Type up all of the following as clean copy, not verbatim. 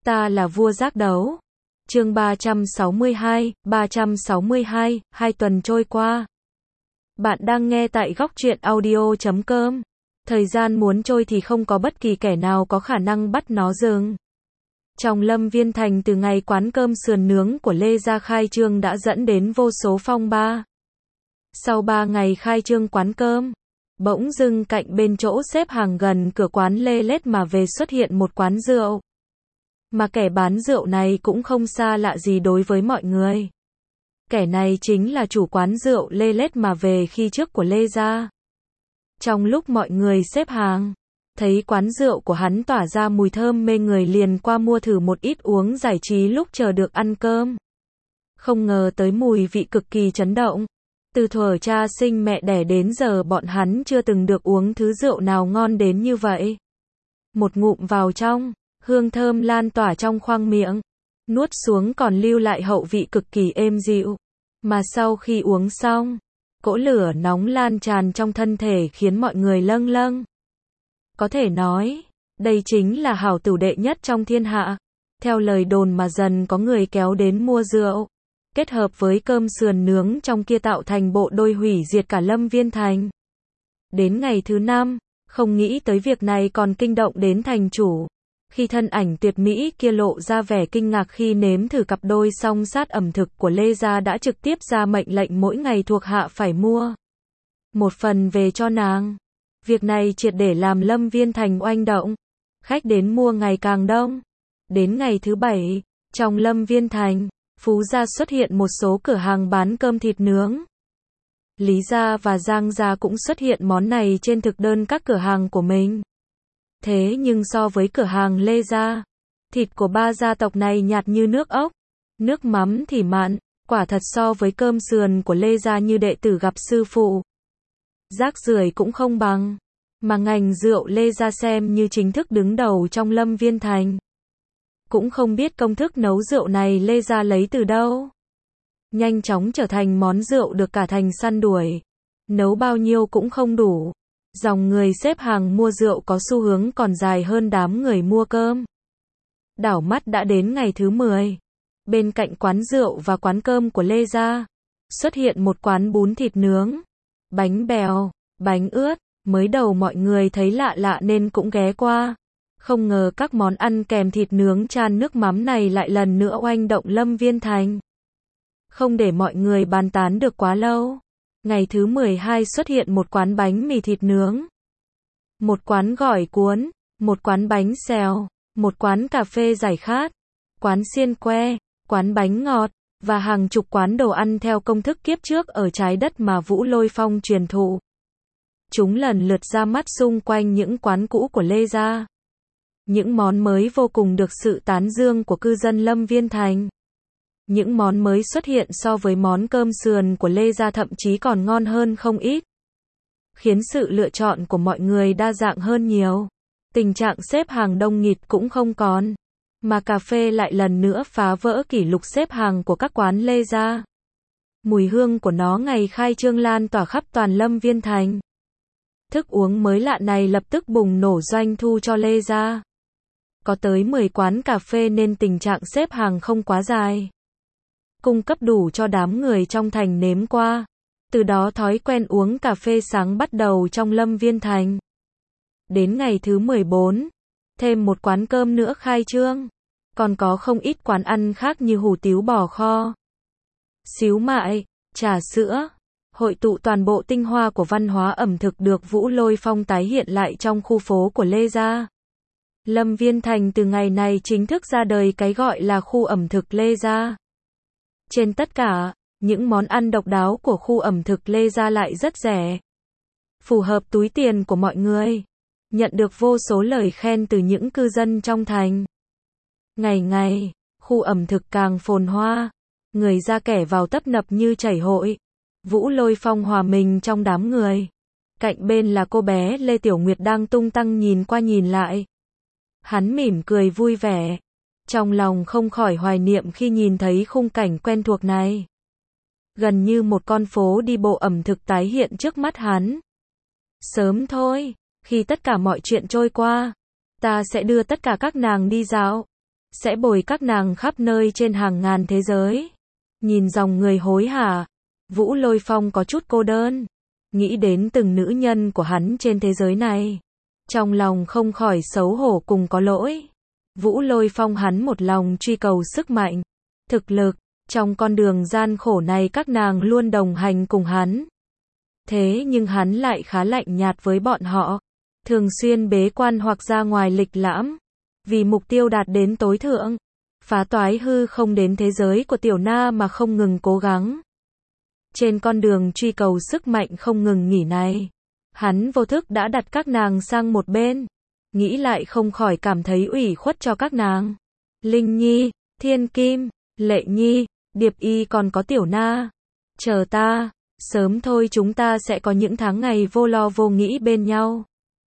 Ta là vua giác đấu. Chương 362, 2 tuần trôi qua. Bạn đang nghe tại góc truyện audio.com. Thời gian muốn trôi thì không có bất kỳ kẻ nào có khả năng bắt nó dừng. Trong Lâm Viên Thành, từ ngày quán cơm sườn nướng của Lê Gia khai trương đã dẫn đến vô số phong ba. Sau 3 ngày khai trương quán cơm, bỗng dưng cạnh bên chỗ xếp hàng gần cửa quán lê lết mà về xuất hiện một quán rượu. Mà kẻ bán rượu này cũng không xa lạ gì đối với mọi người. Kẻ này chính là chủ quán rượu lê lết mà về khi trước của Lê Gia. Trong lúc mọi người xếp hàng, thấy quán rượu của hắn tỏa ra mùi thơm mê người liền qua mua thử một ít uống giải trí lúc chờ được ăn cơm. Không ngờ tới mùi vị cực kỳ chấn động. Từ thuở cha sinh mẹ đẻ đến giờ bọn hắn chưa từng được uống thứ rượu nào ngon đến như vậy. Một ngụm vào trong, hương thơm lan tỏa trong khoang miệng, nuốt xuống còn lưu lại hậu vị cực kỳ êm dịu. Mà sau khi uống xong, cỗ lửa nóng lan tràn trong thân thể khiến mọi người lâng lâng. Có thể nói, đây chính là hảo tửu đệ nhất trong thiên hạ. Theo lời đồn mà dần có người kéo đến mua rượu, kết hợp với cơm sườn nướng trong kia tạo thành bộ đôi hủy diệt cả Lâm Viên Thành. Đến ngày thứ 5, không nghĩ tới việc này còn kinh động đến thành chủ. Khi thân ảnh tuyệt mỹ kia lộ ra vẻ kinh ngạc khi nếm thử cặp đôi song sát ẩm thực của Lê Gia, đã trực tiếp ra mệnh lệnh mỗi ngày thuộc hạ phải mua một phần về cho nàng. Việc này triệt để làm Lâm Viên Thành oanh động. Khách đến mua ngày càng đông. Đến ngày thứ 7, trong Lâm Viên Thành, Phú Gia xuất hiện một số cửa hàng bán cơm thịt nướng. Lý Gia và Giang Gia cũng xuất hiện món này trên thực đơn các cửa hàng của mình. Thế nhưng so với cửa hàng Lê Gia, thịt của ba gia tộc này nhạt như nước ốc, nước mắm thì mặn, quả thật so với cơm sườn của Lê Gia như đệ tử gặp sư phụ. Rác rưởi cũng không bằng, mà ngành rượu Lê Gia xem như chính thức đứng đầu trong Lâm Viên Thành. Cũng không biết công thức nấu rượu này Lê Gia lấy từ đâu. Nhanh chóng trở thành món rượu được cả thành săn đuổi. Nấu bao nhiêu cũng không đủ. Dòng người xếp hàng mua rượu có xu hướng còn dài hơn đám người mua cơm. Đảo mắt đã đến ngày thứ 10. Bên cạnh quán rượu và quán cơm của Lê Gia, xuất hiện một quán bún thịt nướng, bánh bèo, bánh ướt. Mới đầu mọi người thấy lạ lạ nên cũng ghé qua. Không ngờ các món ăn kèm thịt nướng chan nước mắm này lại lần nữa oanh động Lâm Viên Thành. Không để mọi người bàn tán được quá lâu, ngày thứ 12 xuất hiện một quán bánh mì thịt nướng, một quán gỏi cuốn, một quán bánh xèo, một quán cà phê giải khát, quán xiên que, quán bánh ngọt, và hàng chục quán đồ ăn theo công thức kiếp trước ở trái đất mà Vũ Lôi Phong truyền thụ. Chúng lần lượt ra mắt xung quanh những quán cũ của Lê Gia. Những món mới vô cùng được sự tán dương của cư dân Lâm Viên Thành. Những món mới xuất hiện so với món cơm sườn của Lê Gia thậm chí còn ngon hơn không ít, khiến sự lựa chọn của mọi người đa dạng hơn nhiều. Tình trạng xếp hàng đông nghịt cũng không còn, mà cà phê lại lần nữa phá vỡ kỷ lục xếp hàng của các quán Lê Gia. Mùi hương của nó ngày khai trương lan tỏa khắp toàn Lâm Viên Thành. Thức uống mới lạ này lập tức bùng nổ doanh thu cho Lê Gia. Có tới 10 quán cà phê nên tình trạng xếp hàng không quá dài, cung cấp đủ cho đám người trong thành nếm qua. Từ đó thói quen uống cà phê sáng bắt đầu trong Lâm Viên Thành. Đến ngày thứ 14, thêm một quán cơm nữa khai trương. Còn có không ít quán ăn khác như hủ tiếu bò kho, xíu mại, trà sữa, hội tụ toàn bộ tinh hoa của văn hóa ẩm thực được Vũ Lôi Phong tái hiện lại trong khu phố của Lê Gia. Lâm Viên Thành từ ngày này chính thức ra đời cái gọi là khu ẩm thực Lê Gia. Trên tất cả, những món ăn độc đáo của khu ẩm thực Lê Gia lại rất rẻ, phù hợp túi tiền của mọi người, nhận được vô số lời khen từ những cư dân trong thành. Ngày ngày, khu ẩm thực càng phồn hoa, người ra kẻ vào tấp nập như chảy hội. Vũ Lôi Phong hòa mình trong đám người. Cạnh bên là cô bé Lê Tiểu Nguyệt đang tung tăng nhìn qua nhìn lại. Hắn mỉm cười vui vẻ, trong lòng không khỏi hoài niệm khi nhìn thấy khung cảnh quen thuộc này. Gần như một con phố đi bộ ẩm thực tái hiện trước mắt hắn. Sớm thôi, khi tất cả mọi chuyện trôi qua, ta sẽ đưa tất cả các nàng đi dạo. sẽ bồi các nàng khắp nơi trên hàng ngàn thế giới. Nhìn dòng người hối hả, Vũ Lôi Phong có chút cô đơn, nghĩ đến từng nữ nhân của hắn trên thế giới này. Trong lòng không khỏi xấu hổ cùng có lỗi. Vũ Lôi Phong hắn một lòng truy cầu sức mạnh, thực lực, trong con đường gian khổ này các nàng luôn đồng hành cùng hắn. Thế nhưng hắn lại khá lạnh nhạt với bọn họ, thường xuyên bế quan hoặc ra ngoài lịch lãm, vì mục tiêu đạt đến tối thượng, phá toái hư không đến thế giới của Tiểu Na mà không ngừng cố gắng. Trên con đường truy cầu sức mạnh không ngừng nghỉ này, hắn vô thức đã đặt các nàng sang một bên, nghĩ lại không khỏi cảm thấy ủy khuất cho các nàng. Linh Nhi, Thiên Kim, Lệ Nhi, Điệp Y còn có Tiểu Na. Chờ ta, sớm thôi chúng ta sẽ có những tháng ngày vô lo vô nghĩ bên nhau.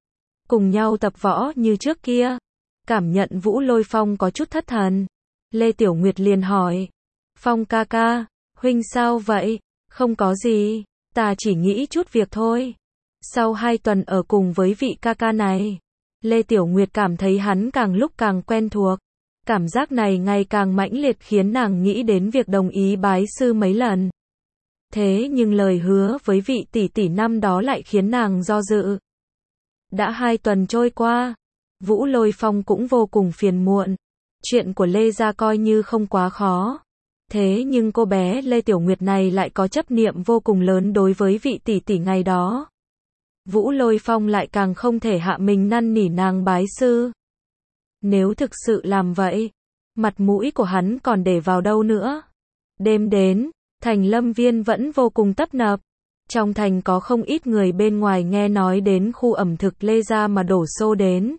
Cùng nhau tập võ như trước kia. Cảm nhận Vũ Lôi Phong có chút thất thần. Lê Tiểu Nguyệt liền hỏi. Phong ca ca, huynh sao vậy? Không có gì, ta chỉ nghĩ chút việc thôi. Sau 2 tuần ở cùng với vị ca ca này, Lê Tiểu Nguyệt cảm thấy hắn càng lúc càng quen thuộc. Cảm giác này ngày càng mãnh liệt khiến nàng nghĩ đến việc đồng ý bái sư mấy lần. Thế nhưng lời hứa với vị tỷ tỷ năm đó lại khiến nàng do dự. Đã 2 tuần trôi qua, Vũ Lôi Phong cũng vô cùng phiền muộn. Chuyện của Lê gia coi như không quá khó. Thế nhưng cô bé Lê Tiểu Nguyệt này lại có chấp niệm vô cùng lớn đối với vị tỷ tỷ ngày đó. Vũ Lôi Phong lại càng không thể hạ mình năn nỉ nàng bái sư. Nếu thực sự làm vậy, mặt mũi của hắn còn để vào đâu nữa. Đêm đến, thành Lâm Viên vẫn vô cùng tấp nập. Trong thành có không ít người bên ngoài nghe nói đến khu ẩm thực Lê gia mà đổ xô đến.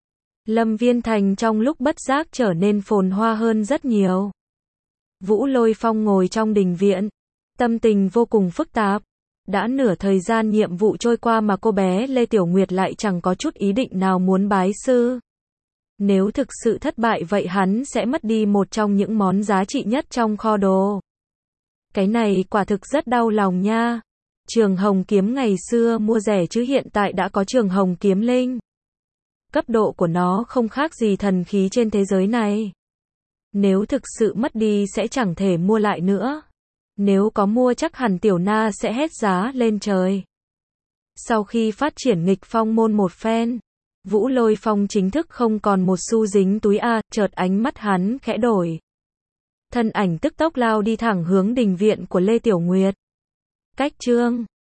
Lâm Viên thành trong lúc bất giác trở nên phồn hoa hơn rất nhiều. Vũ Lôi Phong ngồi trong đình viện, tâm tình vô cùng phức tạp. Đã nửa thời gian nhiệm vụ trôi qua mà cô bé Lê Tiểu Nguyệt lại chẳng có chút ý định nào muốn bái sư. Nếu thực sự thất bại vậy hắn sẽ mất đi một trong những món giá trị nhất trong kho đồ. Cái này quả thực rất đau lòng nha. Trường Hồng Kiếm ngày xưa mua rẻ chứ hiện tại đã có Trường Hồng Kiếm Linh. Cấp độ của nó không khác gì thần khí trên thế giới này. Nếu thực sự mất đi sẽ chẳng thể mua lại nữa. Nếu có mua chắc hẳn Tiểu Na sẽ hét giá lên trời. Sau khi phát triển nghịch phong môn một phen, Vũ Lôi Phong chính thức không còn một xu dính túi chợt ánh mắt hắn khẽ đổi. Thân ảnh tức tốc lao đi thẳng hướng đình viện của Lê Tiểu Nguyệt. Cách chương